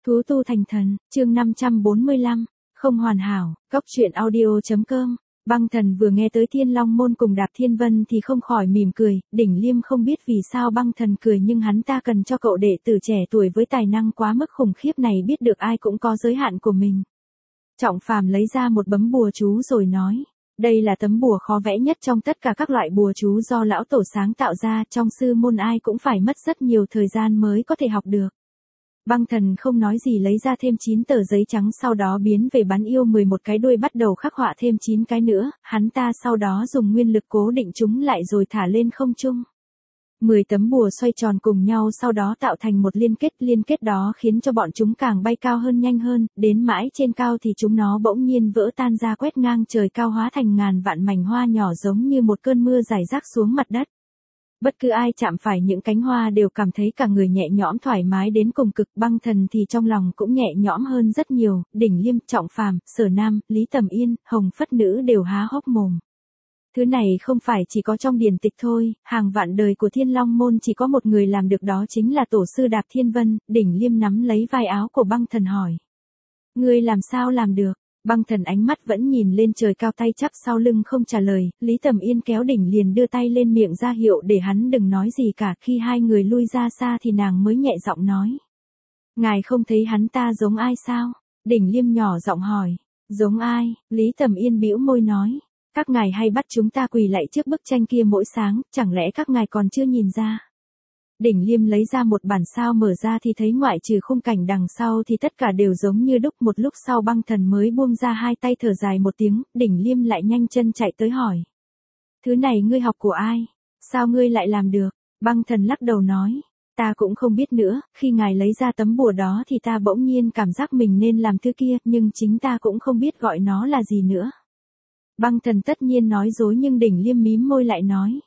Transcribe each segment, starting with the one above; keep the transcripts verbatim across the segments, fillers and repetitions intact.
Thú tu thành thần, chương năm trăm bốn mươi lăm, không hoàn hảo, cóc truyện audio.com. Băng Thần vừa nghe tới Thiên Long Môn cùng Đạp Thiên Vân thì không khỏi mỉm cười, Đỉnh Liêm không biết vì sao Băng Thần cười nhưng hắn ta cần cho cậu đệ tử trẻ tuổi với tài năng quá mức khủng khiếp này biết được ai cũng có giới hạn của mình. Trọng Phàm lấy ra một bấm bùa chú rồi nói, đây là tấm bùa khó vẽ nhất trong tất cả các loại bùa chú do lão tổ sáng tạo ra, trong sư môn ai cũng phải mất rất nhiều thời gian mới có thể học được. Băng Thần không nói gì lấy ra thêm chín tờ giấy trắng sau đó biến về bắn yêu mười một cái đuôi bắt đầu khắc họa thêm chín cái nữa, hắn ta sau đó dùng nguyên lực cố định chúng lại rồi thả lên không trung. mười tấm bùa xoay tròn cùng nhau sau đó tạo thành một liên kết, liên kết đó khiến cho bọn chúng càng bay cao hơn nhanh hơn, đến mãi trên cao thì chúng nó bỗng nhiên vỡ tan ra quét ngang trời cao hóa thành ngàn vạn mảnh hoa nhỏ giống như một cơn mưa rải rác xuống mặt đất. Bất cứ ai chạm phải những cánh hoa đều cảm thấy cả người nhẹ nhõm thoải mái đến cùng cực. Băng Thần thì trong lòng cũng nhẹ nhõm hơn rất nhiều, Đỉnh Liêm, Trọng Phàm, Sở Nam, Lý Tầm Yên, Hồng Phất Nữ đều há hốc mồm. Thứ này không phải chỉ có trong điển tịch thôi, hàng vạn đời của Thiên Long Môn chỉ có một người làm được đó chính là tổ sư Đạp Thiên Vân. Đỉnh Liêm nắm lấy vai áo của Băng Thần hỏi. Ngươi làm sao làm được? Băng Thần ánh mắt vẫn nhìn lên trời cao tay chắp sau lưng không trả lời, Lý Tầm Yên kéo Đỉnh liền đưa tay lên miệng ra hiệu để hắn đừng nói gì cả, khi hai người lui ra xa thì nàng mới nhẹ giọng nói. Ngài không thấy hắn ta giống ai sao? Đỉnh Liêm nhỏ giọng hỏi. Giống ai? Lý Tầm Yên bĩu môi nói. Các ngài hay bắt chúng ta quỳ lạy trước bức tranh kia mỗi sáng, chẳng lẽ các ngài còn chưa nhìn ra? Đỉnh Liêm lấy ra một bản sao mở ra thì thấy ngoại trừ khung cảnh đằng sau thì tất cả đều giống như đúc. Một lúc sau Băng Thần mới buông ra hai tay thở dài một tiếng, Đỉnh Liêm lại nhanh chân chạy tới hỏi. Thứ này ngươi học của ai? Sao ngươi lại làm được? Băng Thần lắc đầu nói. Ta cũng không biết nữa, khi ngài lấy ra tấm bùa đó thì ta bỗng nhiên cảm giác mình nên làm thứ kia, nhưng chính ta cũng không biết gọi nó là gì nữa. Băng Thần tất nhiên nói dối nhưng Đỉnh Liêm mím môi lại nói.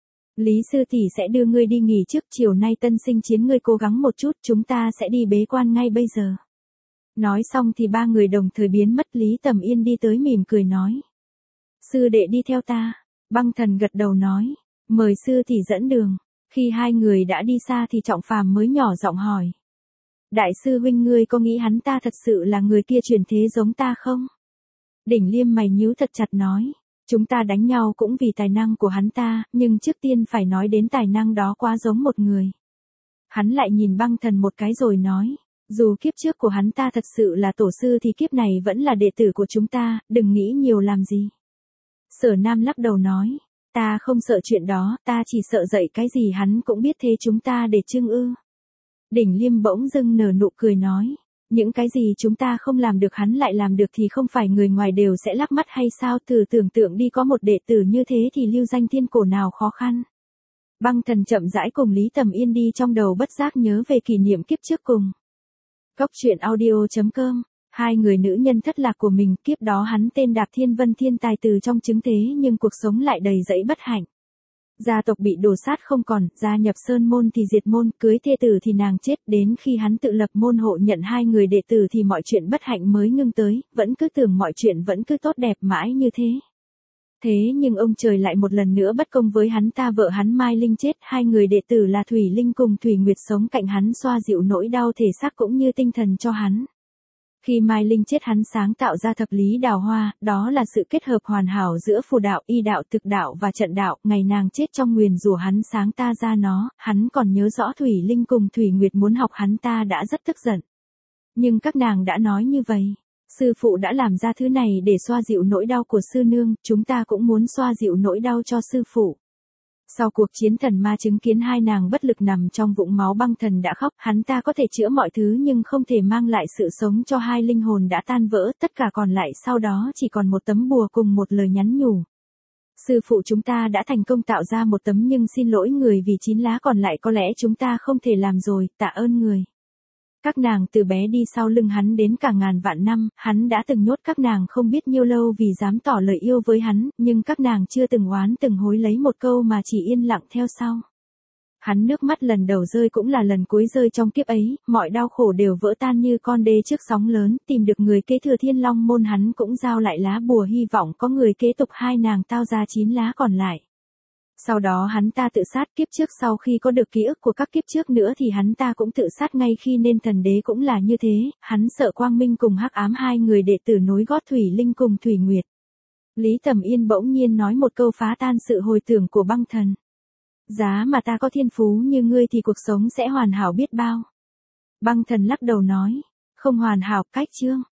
Lý sư tỷ sẽ đưa ngươi đi nghỉ trước, chiều nay tân sinh chiến ngươi cố gắng một chút, chúng ta sẽ đi bế quan ngay bây giờ. Nói xong thì ba người đồng thời biến mất. Lý Tầm Yên đi tới mỉm cười nói. Sư đệ đi theo ta. Băng Thần gật đầu nói. Mời sư tỷ dẫn đường. Khi hai người đã đi xa thì Trọng Phàm mới nhỏ giọng hỏi. Đại sư huynh ngươi có nghĩ hắn ta thật sự là người kia chuyển thế giống ta không? Đỉnh Liêm mày nhíu thật chặt nói. Chúng ta đánh nhau cũng vì tài năng của hắn ta, nhưng trước tiên phải nói đến tài năng đó quá giống một người. Hắn lại nhìn Băng Thần một cái rồi nói, dù kiếp trước của hắn ta thật sự là tổ sư thì kiếp này vẫn là đệ tử của chúng ta, đừng nghĩ nhiều làm gì. Sở Nam lắc đầu nói, ta không sợ chuyện đó, ta chỉ sợ dạy cái gì hắn cũng biết thế chúng ta để chưng ư. Đỉnh Liêm bỗng dưng nở nụ cười nói. Những cái gì chúng ta không làm được hắn lại làm được thì không phải người ngoài đều sẽ lắc mắt hay sao? Thử tưởng tượng đi, có một đệ tử như thế thì lưu danh thiên cổ nào khó khăn. Băng Thần chậm rãi cùng Lý Tầm Yên đi, trong đầu bất giác nhớ về kỷ niệm kiếp trước cùng. Cóc truyện audio.com. Hai người nữ nhân thất lạc của mình, kiếp đó hắn tên Đạp Thiên Vân, thiên tài từ trong trứng thế nhưng cuộc sống lại đầy rẫy bất hạnh. Gia tộc bị đổ sát không còn, gia nhập sơn môn thì diệt môn, cưới thê tử thì nàng chết, đến khi hắn tự lập môn hộ nhận hai người đệ tử thì mọi chuyện bất hạnh mới ngưng tới, vẫn cứ tưởng mọi chuyện vẫn cứ tốt đẹp mãi như thế. Thế nhưng ông trời lại một lần nữa bất công với hắn ta, vợ hắn Mai Linh chết, hai người đệ tử là Thủy Linh cùng Thủy Nguyệt sống cạnh hắn xoa dịu nỗi đau thể xác cũng như tinh thần cho hắn. Khi Mai Linh chết hắn sáng tạo ra thập lý đào hoa, đó là sự kết hợp hoàn hảo giữa phù đạo, y đạo, thực đạo và trận đạo, ngày nàng chết trong nguyền rủa hắn sáng ta ra nó, hắn còn nhớ rõ Thủy Linh cùng Thủy Nguyệt muốn học hắn ta đã rất tức giận. Nhưng các nàng đã nói như vậy, sư phụ đã làm ra thứ này để xoa dịu nỗi đau của sư nương, chúng ta cũng muốn xoa dịu nỗi đau cho sư phụ. Sau cuộc chiến thần ma chứng kiến hai nàng bất lực nằm trong vũng máu, Băng Thần đã khóc, hắn ta có thể chữa mọi thứ nhưng không thể mang lại sự sống cho hai linh hồn đã tan vỡ, tất cả còn lại sau đó chỉ còn một tấm bùa cùng một lời nhắn nhủ. Sư phụ chúng ta đã thành công tạo ra một tấm nhưng xin lỗi người vì chín lá còn lại có lẽ chúng ta không thể làm rồi, tạ ơn người. Các nàng từ bé đi sau lưng hắn đến cả ngàn vạn năm, hắn đã từng nhốt các nàng không biết nhiêu lâu vì dám tỏ lời yêu với hắn, nhưng các nàng chưa từng oán từng hối lấy một câu mà chỉ yên lặng theo sau. Hắn nước mắt lần đầu rơi cũng là lần cuối rơi trong kiếp ấy, mọi đau khổ đều vỡ tan như con đê trước sóng lớn, tìm được người kế thừa Thiên Long Môn hắn cũng giao lại lá bùa hy vọng có người kế tục hai nàng tao ra chín lá còn lại. Sau đó hắn ta tự sát, kiếp trước sau khi có được ký ức của các kiếp trước nữa thì hắn ta cũng tự sát ngay khi nên thần đế cũng là như thế, hắn sợ Quang Minh cùng Hắc Ám hai người đệ tử nối gót Thủy Linh cùng Thủy Nguyệt. Lý Tầm Yên bỗng nhiên nói một câu phá tan sự hồi tưởng của Băng Thần. Giá mà ta có thiên phú như ngươi thì cuộc sống sẽ hoàn hảo biết bao. Băng Thần lắc đầu nói, không hoàn hảo, cách chương.